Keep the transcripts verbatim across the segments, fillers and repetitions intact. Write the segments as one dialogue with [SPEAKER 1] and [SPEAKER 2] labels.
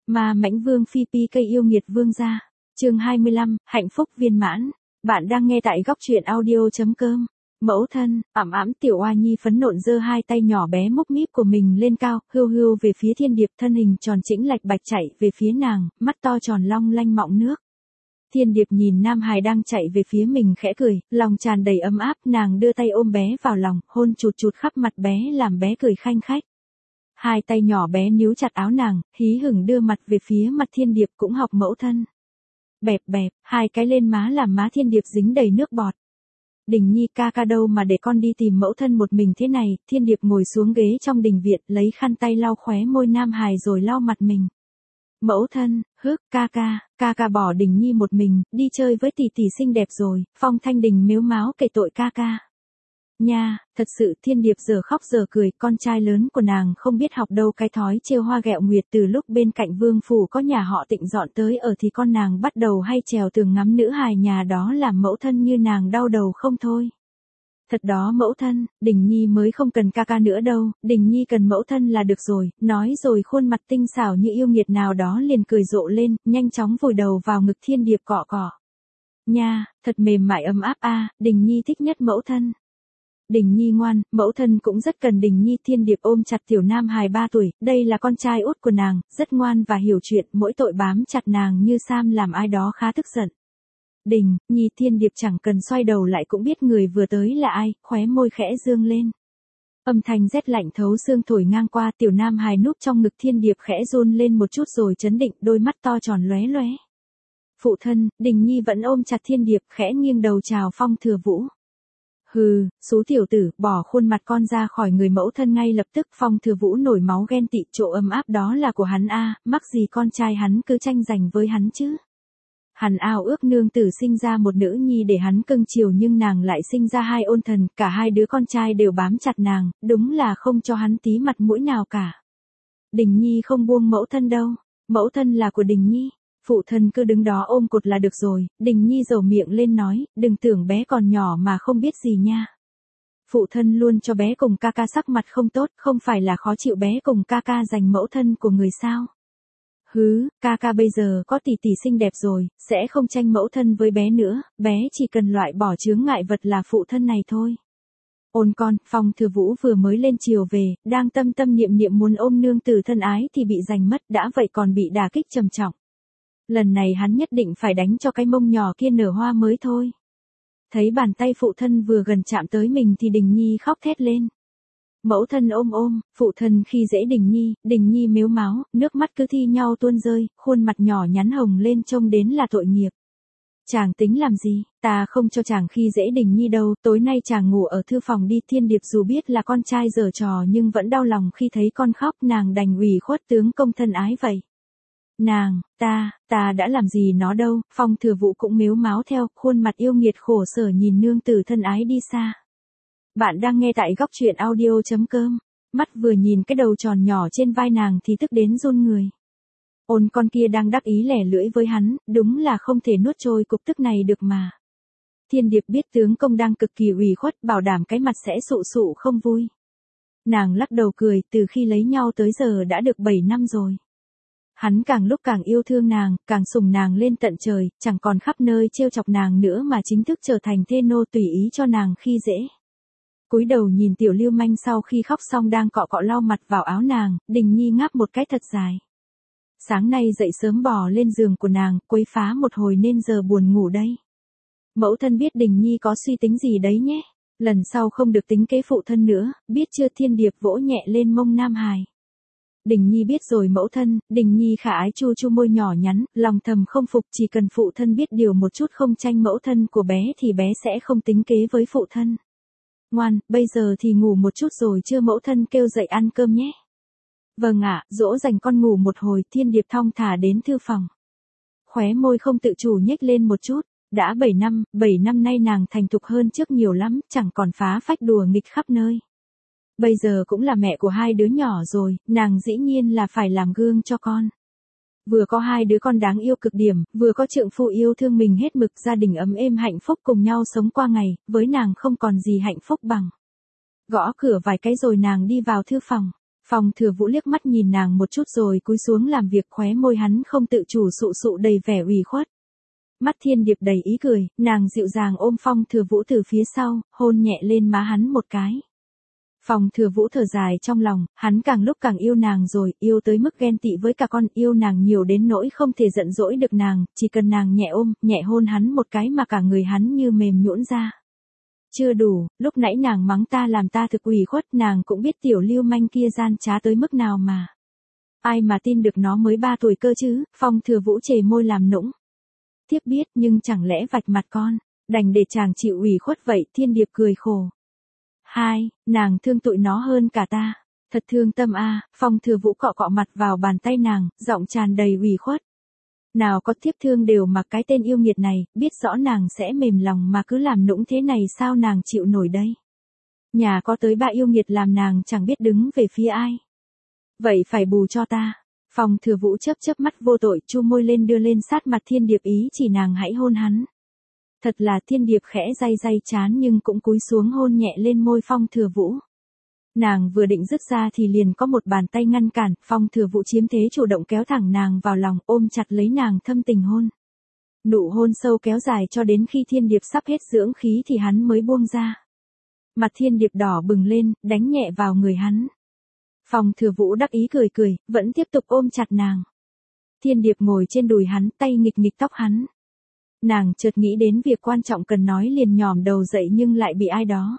[SPEAKER 1] Ma Mãnh Vương Phi Pi cây yêu nghiệt vương gia. Chương hai mươi lăm, hạnh phúc viên mãn. Bạn đang nghe tại góc truyện audio chấm com. Mẫu thân, ẵm ẵm tiểu oa nhi phấn nộn giơ hai tay nhỏ bé múc míp của mình lên cao, hưu hưu về phía Thiên Điệp, thân hình tròn chỉnh lạch bạch chạy về phía nàng, mắt to tròn long lanh mọng nước. Thiên Điệp nhìn Nam Hải đang chạy về phía mình khẽ cười, lòng tràn đầy ấm áp, nàng đưa tay ôm bé vào lòng, hôn chụt chụt khắp mặt bé làm bé cười khanh khách. Hai tay nhỏ bé níu chặt áo nàng, hí hửng đưa mặt về phía mặt Thiên Điệp cũng học mẫu thân. Bẹp bẹp, hai cái lên má làm má Thiên Điệp dính đầy nước bọt. Đình Nhi ca ca đâu mà để con đi tìm mẫu thân một mình thế này. Thiên Điệp ngồi xuống ghế trong đình viện, lấy khăn tay lau khóe môi Nam Hải rồi lau mặt mình. Mẫu thân, hức, ca ca, ca ca bỏ Đình Nhi một mình, đi chơi với tỷ tỷ xinh đẹp rồi. Phong Thanh Đình mếu máo kể tội ca ca. Nha, thật sự Thiên Điệp giờ khóc giờ cười, con trai lớn của nàng không biết học đâu cái thói trêu hoa ghẹo nguyệt. Từ lúc bên cạnh vương phủ có nhà họ Tịnh dọn tới ở thì con nàng bắt đầu hay trèo tường ngắm nữ hài nhà đó, làm mẫu thân như nàng đau đầu không thôi. Thật đó mẫu thân, Đình Nhi mới không cần ca ca nữa đâu, Đình Nhi cần mẫu thân là được rồi. Nói rồi khuôn mặt tinh xảo như yêu nghiệt nào đó liền cười rộ lên, nhanh chóng vùi đầu vào ngực Thiên Điệp cọ cọ. Nha, thật mềm mại ấm áp a, à, Đình Nhi thích nhất mẫu thân. Đình Nhi ngoan, mẫu thân cũng rất cần Đình Nhi. Thiên Điệp ôm chặt tiểu Nam Hài ba tuổi, đây là con trai út của nàng, rất ngoan và hiểu chuyện, mỗi tội bám chặt nàng như Sam làm ai đó khá tức giận. Đình Nhi, Thiên Điệp chẳng cần xoay đầu lại cũng biết người vừa tới là ai, khóe môi khẽ dương lên. Âm thanh rét lạnh thấu xương thổi ngang qua, tiểu Nam Hài núp trong ngực Thiên Điệp khẽ run lên một chút rồi chấn định, đôi mắt to tròn lóe lóe. Phụ thân, Đình Nhi vẫn ôm chặt Thiên Điệp, khẽ nghiêng đầu chào Phong Thừa Vũ. Hừ, số tiểu tử, bỏ khuôn mặt con ra khỏi người mẫu thân ngay lập tức. Phong Thừa Vũ nổi máu ghen tị, chỗ ấm áp đó là của hắn a, mắc gì con trai hắn cứ tranh giành với hắn chứ. Hắn ao ước nương tử sinh ra một nữ nhi để hắn cưng chiều, nhưng nàng lại sinh ra hai ôn thần, cả hai đứa con trai đều bám chặt nàng, đúng là không cho hắn tí mặt mũi nào cả. Đình Nhi không buông mẫu thân đâu, mẫu thân là của Đình Nhi. Phụ thân cứ đứng đó ôm cột là được rồi. Đình Nhi dầu miệng lên nói, đừng tưởng bé còn nhỏ mà không biết gì nha. Phụ thân luôn cho bé cùng ca ca sắc mặt không tốt, không phải là khó chịu bé cùng ca ca giành mẫu thân của người sao. Hứ, ca ca bây giờ có tỷ tỷ xinh đẹp rồi, sẽ không tranh mẫu thân với bé nữa, bé chỉ cần loại bỏ chướng ngại vật là phụ thân này thôi. Ôn con, Phong Thừa Vũ vừa mới lên chiều về, đang tâm tâm niệm niệm muốn ôm nương tử thân ái thì bị giành mất, đã vậy còn bị đả kích trầm trọng. Lần này hắn nhất định phải đánh cho cái mông nhỏ kia nở hoa mới thôi. Thấy bàn tay phụ thân vừa gần chạm tới mình thì Đình Nhi khóc thét lên. Mẫu thân ôm ôm, phụ thân khi dễ Đình Nhi, Đình Nhi mếu máo, nước mắt cứ thi nhau tuôn rơi, khuôn mặt nhỏ nhắn hồng lên trông đến là tội nghiệp. Chàng tính làm gì, ta không cho chàng khi dễ Đình Nhi đâu, tối nay chàng ngủ ở thư phòng đi. Thiên Điệp dù biết là con trai giở trò nhưng vẫn đau lòng khi thấy con khóc, nàng đành ủy khuất tướng công thân ái vậy. Nàng, ta, ta đã làm gì nó đâu. Phong Thừa Vũ cũng mếu máo theo, khuôn mặt yêu nghiệt khổ sở nhìn nương tử thân ái đi xa. Bạn đang nghe tại góc truyện audio chấm com. Mắt vừa nhìn cái đầu tròn nhỏ trên vai nàng thì tức đến run người. Ôn con kia đang đắc ý lẻ lưỡi với hắn, đúng là không thể nuốt trôi cục tức này được mà. Thiên Điệp biết tướng công đang cực kỳ ủy khuất, bảo đảm cái mặt sẽ sụ sụ không vui. Nàng lắc đầu cười, từ khi lấy nhau tới giờ đã được bảy năm rồi. Hắn càng lúc càng yêu thương nàng, càng sủng nàng lên tận trời, chẳng còn khắp nơi trêu chọc nàng nữa mà chính thức trở thành thê nô tùy ý cho nàng khi dễ. Cúi đầu nhìn tiểu lưu manh sau khi khóc xong đang cọ cọ lau mặt vào áo nàng, Đình Nhi ngáp một cái thật dài. Sáng nay dậy sớm bò lên giường của nàng, quấy phá một hồi nên giờ buồn ngủ đây. Mẫu thân biết Đình Nhi có suy tính gì đấy nhé, lần sau không được tính kế phụ thân nữa, biết chưa? Thiên Điệp vỗ nhẹ lên mông Nam Hài. Đình Nhi biết rồi mẫu thân. Đình Nhi khả ái chu chu môi nhỏ nhắn, lòng thầm không phục, chỉ cần phụ thân biết điều một chút không tranh mẫu thân của bé thì bé sẽ không tính kế với phụ thân. Ngoan, bây giờ thì ngủ một chút rồi chưa, mẫu thân kêu dậy ăn cơm nhé. Vâng ạ, dỗ dành con ngủ một hồi. Thiên Điệp thong thả đến thư phòng. Khóe môi không tự chủ nhếch lên một chút, đã bảy năm, bảy năm nay nàng thành thục hơn trước nhiều lắm, chẳng còn phá phách đùa nghịch khắp nơi. Bây giờ cũng là mẹ của hai đứa nhỏ rồi, nàng dĩ nhiên là phải làm gương cho con. Vừa có hai đứa con đáng yêu cực điểm, vừa có trượng phu yêu thương mình hết mực, gia đình ấm êm hạnh phúc cùng nhau sống qua ngày, với nàng không còn gì hạnh phúc bằng. Gõ cửa vài cái rồi nàng đi vào thư phòng. Phong Thừa Vũ liếc mắt nhìn nàng một chút rồi cúi xuống làm việc, khóe môi hắn không tự chủ sụ sụ đầy vẻ ủy khuất. Mắt Thiên Điệp đầy ý cười, nàng dịu dàng ôm Phong Thừa Vũ từ phía sau, hôn nhẹ lên má hắn một cái. Phong Thừa Vũ thở dài trong lòng, hắn càng lúc càng yêu nàng rồi, yêu tới mức ghen tị với cả con, yêu nàng nhiều đến nỗi không thể giận dỗi được nàng, chỉ cần nàng nhẹ ôm, nhẹ hôn hắn một cái mà cả người hắn như mềm nhũn ra. Chưa đủ, lúc nãy nàng mắng ta làm ta thực ủy khuất, nàng cũng biết tiểu lưu manh kia gian trá tới mức nào mà. Ai mà tin được nó mới ba tuổi cơ chứ, Phong Thừa Vũ chề môi làm nũng. Tiếp biết nhưng chẳng lẽ vạch mặt con, đành để chàng chịu ủy khuất vậy, Thiên Điệp cười khổ. Hai, nàng thương tụi nó hơn cả ta, thật thương tâm a. À. Phong Thừa Vũ cọ cọ mặt vào bàn tay nàng, giọng tràn đầy ủy khuất. Nào có thiếp thương đều mặc cái tên yêu nghiệt này, biết rõ nàng sẽ mềm lòng mà cứ làm nũng thế này sao nàng chịu nổi đây. Nhà có tới ba yêu nghiệt làm nàng chẳng biết đứng về phía ai. Vậy phải bù cho ta. Phong Thừa Vũ chớp chớp mắt vô tội, chu môi lên đưa lên sát mặt Thiên Điệp ý chỉ nàng hãy hôn hắn. Thật là Thiên Điệp khẽ day day chán nhưng cũng cúi xuống hôn nhẹ lên môi Phong Thừa Vũ. Nàng vừa định dứt ra thì liền có một bàn tay ngăn cản, Phong Thừa Vũ chiếm thế chủ động kéo thẳng nàng vào lòng, ôm chặt lấy nàng thâm tình hôn. Nụ hôn sâu kéo dài cho đến khi Thiên Điệp sắp hết dưỡng khí thì hắn mới buông ra. Mặt Thiên Điệp đỏ bừng lên, đánh nhẹ vào người hắn. Phong Thừa Vũ đắc ý cười cười, vẫn tiếp tục ôm chặt nàng. Thiên Điệp ngồi trên đùi hắn, tay nghịch nghịch tóc hắn. Nàng chợt nghĩ đến việc quan trọng cần nói liền nhòm đầu dậy nhưng lại bị ai đó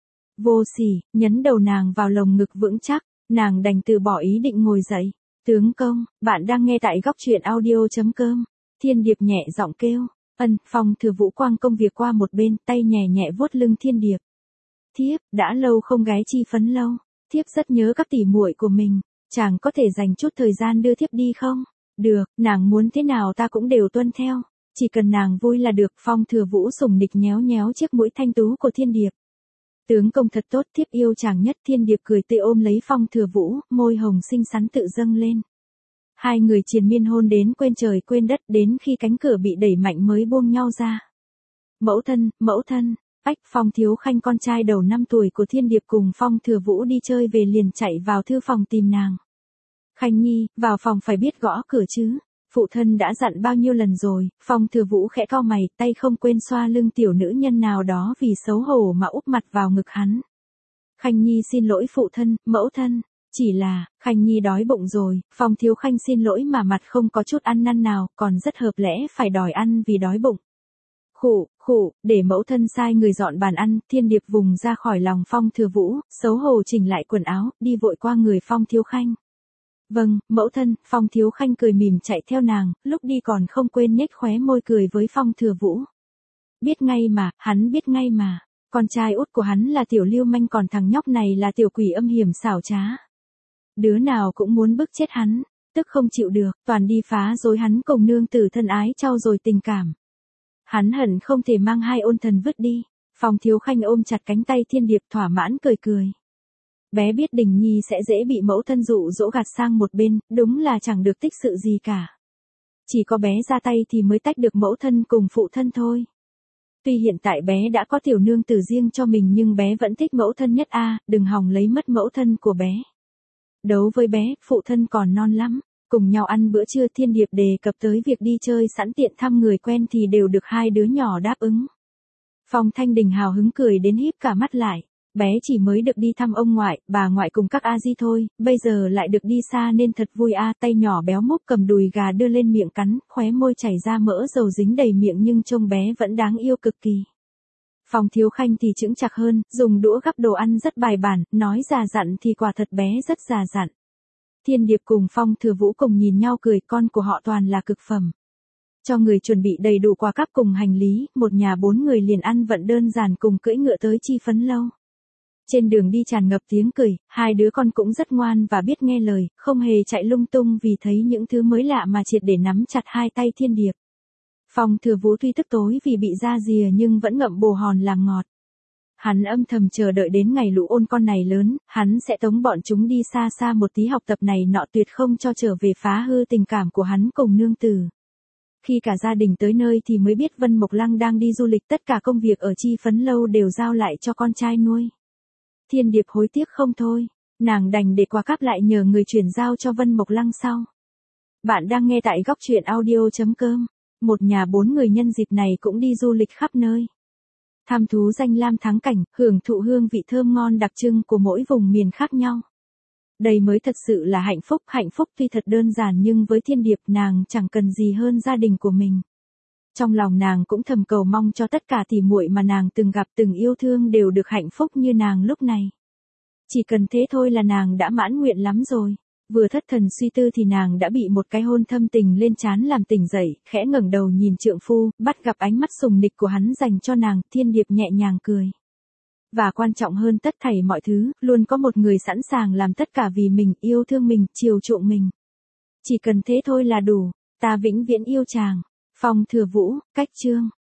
[SPEAKER 1] vô sỉ, nhấn đầu nàng vào lồng ngực vững chắc, nàng đành từ bỏ ý định ngồi dậy. Tướng công, bạn đang nghe tại góc truyện audio.com. Thiên Điệp nhẹ giọng kêu. Ân, Phong Thừa Vũ quang công việc qua một bên, tay nhẹ nhẹ vuốt lưng Thiên Điệp. Thiếp, đã lâu không gái chi phấn lâu. Thiếp rất nhớ các tỷ muội của mình. Chàng có thể dành chút thời gian đưa thiếp đi không? Được, nàng muốn thế nào ta cũng đều tuân theo. Chỉ cần nàng vui là được. Phong Thừa Vũ sủng nịch nhéo nhéo chiếc mũi thanh tú của Thiên Điệp. Tướng công thật tốt, thiếp yêu chàng nhất. Thiên Điệp cười tươi ôm lấy Phong Thừa Vũ, môi hồng xinh xắn tự dâng lên. Hai người triền miên hôn đến quên trời quên đất, đến khi cánh cửa bị đẩy mạnh mới buông nhau ra. Mẫu thân, mẫu thân, ách. Phong Thiếu Khanh con trai đầu năm tuổi của Thiên Điệp cùng Phong Thừa Vũ đi chơi về liền chạy vào thư phòng tìm nàng. Khanh nhi, vào phòng phải biết gõ cửa chứ. Phụ thân đã dặn bao nhiêu lần rồi. Phong Thừa Vũ khẽ cau mày, tay không quên xoa lưng tiểu nữ nhân nào đó vì xấu hổ mà úp mặt vào ngực hắn. Khanh nhi xin lỗi phụ thân, mẫu thân. Chỉ là, Khanh nhi đói bụng rồi. Phong Thiếu Khanh xin lỗi mà mặt không có chút ăn năn nào, còn rất hợp lẽ phải đòi ăn vì đói bụng. Khụ, khụ, để mẫu thân sai người dọn bàn ăn. Thiên Điệp vùng ra khỏi lòng Phong Thừa Vũ, xấu hổ chỉnh lại quần áo, đi vội qua người Phong Thiếu Khanh. Vâng, mẫu thân. Phong Thiếu Khanh cười mỉm chạy theo nàng, lúc đi còn không quên nhếch khóe môi cười với Phong Thừa Vũ. Biết ngay mà, hắn biết ngay mà. Con trai út của hắn là tiểu lưu manh, còn thằng nhóc này là tiểu quỷ âm hiểm xảo trá. Đứa nào cũng muốn bức chết hắn, tức không chịu được, toàn đi phá rối hắn cùng nương tử thân ái trau dồi tình cảm. Hắn hận không thể mang hai ôn thần vứt đi. Phong Thiếu Khanh ôm chặt cánh tay Thiên Điệp thỏa mãn cười cười. Bé biết Đình Nhi sẽ dễ bị mẫu thân dụ dỗ gạt sang một bên, đúng là chẳng được tích sự gì cả. Chỉ có bé ra tay thì mới tách được mẫu thân cùng phụ thân thôi. Tuy hiện tại bé đã có tiểu nương tử riêng cho mình nhưng bé vẫn thích mẫu thân nhất a, à, đừng hòng lấy mất mẫu thân của bé. Đấu với bé, phụ thân còn non lắm. Cùng nhau ăn bữa trưa, Thiên Điệp đề cập tới việc đi chơi sẵn tiện thăm người quen thì đều được hai đứa nhỏ đáp ứng. Phong Thanh Đình hào hứng cười đến híp cả mắt lại. Bé chỉ mới được đi thăm ông ngoại, bà ngoại cùng các a di thôi, bây giờ lại được đi xa nên thật vui a. À, tay nhỏ béo múp cầm đùi gà đưa lên miệng cắn, khóe môi chảy ra mỡ dầu dính đầy miệng nhưng trông bé vẫn đáng yêu cực kỳ. Phong Thiếu Khanh thì chững chạc hơn, dùng đũa gắp đồ ăn rất bài bản, nói già dặn thì quả thật bé rất già dặn. Thiên Điệp cùng Phong Thừa Vũ cùng nhìn nhau cười, con của họ toàn là cực phẩm. Cho người chuẩn bị đầy đủ quà cáp cùng hành lý, một nhà bốn người liền ăn vận đơn giản cùng cưỡi ngựa tới Chi Phấn Lâu. Trên đường đi tràn ngập tiếng cười, hai đứa con cũng rất ngoan và biết nghe lời, không hề chạy lung tung vì thấy những thứ mới lạ mà triệt để nắm chặt hai tay Thiên Điệp. Phong Thừa Vũ tuy tức tối vì bị ra rìa nhưng vẫn ngậm bồ hòn làm ngọt. Hắn âm thầm chờ đợi đến ngày lũ ôn con này lớn, hắn sẽ tống bọn chúng đi xa xa một tí học tập này nọ tuyệt không cho trở về phá hư tình cảm của hắn cùng nương tử. Khi cả gia đình tới nơi thì mới biết Vân Mộc Lăng đang đi du lịch, tất cả công việc ở Chi Phấn Lâu đều giao lại cho con trai nuôi. Thiên Điệp hối tiếc không thôi. Nàng đành để quà cáp lại nhờ người chuyển giao cho Vân Mộc Lăng sau. Bạn đang nghe tại góc truyện audio.com. Một nhà bốn người nhân dịp này cũng đi du lịch khắp nơi. Tham thú danh lam thắng cảnh, hưởng thụ hương vị thơm ngon đặc trưng của mỗi vùng miền khác nhau. Đây mới thật sự là hạnh phúc, hạnh phúc tuy thật đơn giản nhưng với Thiên Điệp nàng chẳng cần gì hơn gia đình của mình. Trong lòng nàng cũng thầm cầu mong cho tất cả tỉ muội mà nàng từng gặp từng yêu thương đều được hạnh phúc như nàng lúc này. Chỉ cần thế thôi là nàng đã mãn nguyện lắm rồi. Vừa thất thần suy tư thì nàng đã bị một cái hôn thâm tình lên trán làm tỉnh dậy, khẽ ngẩng đầu nhìn trượng phu, bắt gặp ánh mắt sùng nịch của hắn dành cho nàng, Thiên Điệp nhẹ nhàng cười. Và quan trọng hơn tất thảy mọi thứ, luôn có một người sẵn sàng làm tất cả vì mình, yêu thương mình, chiều chuộng mình. Chỉ cần thế thôi là đủ, ta vĩnh viễn yêu chàng. Phong Thừa Vũ, cách chương.